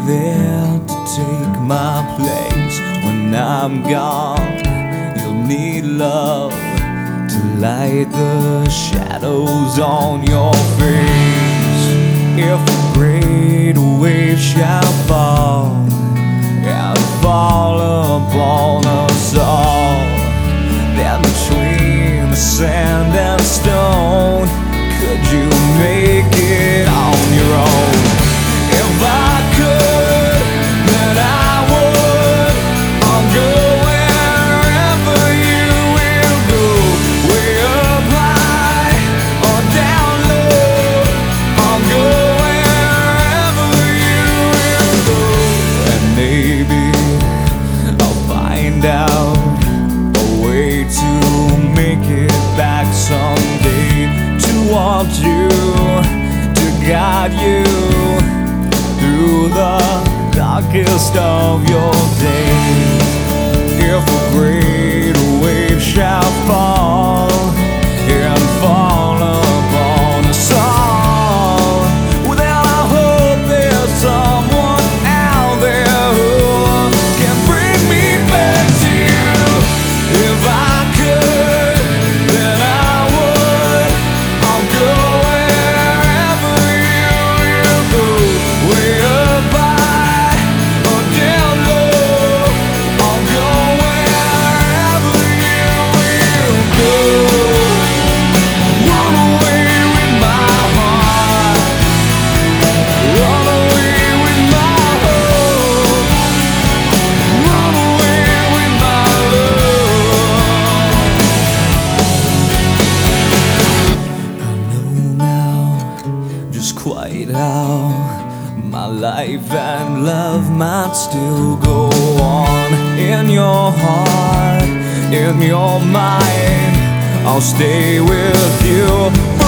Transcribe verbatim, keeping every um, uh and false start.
there to take my place when I'm gone. You'll need love to light the shadows on your face. If a great wave shall fall and fall upon us all, then between the sand and stone, could you make it on your own? If I could, then I would. I'll go wherever you will go, way up high or down low. I'll go wherever you will go, and maybe I'll find out a way to make it back someday, to want you, to guide you through the darkest of your days. If a great wave shall fall and fall upon us all, well then I hope there's someone out there who can bring me back to you. If I could, then I would. I'll go wherever you will go, way up high or down low. I'll go wherever you will go. Run away with my heart, run away with my hope, run away with my love. I know now just quite how my life and love might still go on. In your heart, in your mind, I'll stay with you.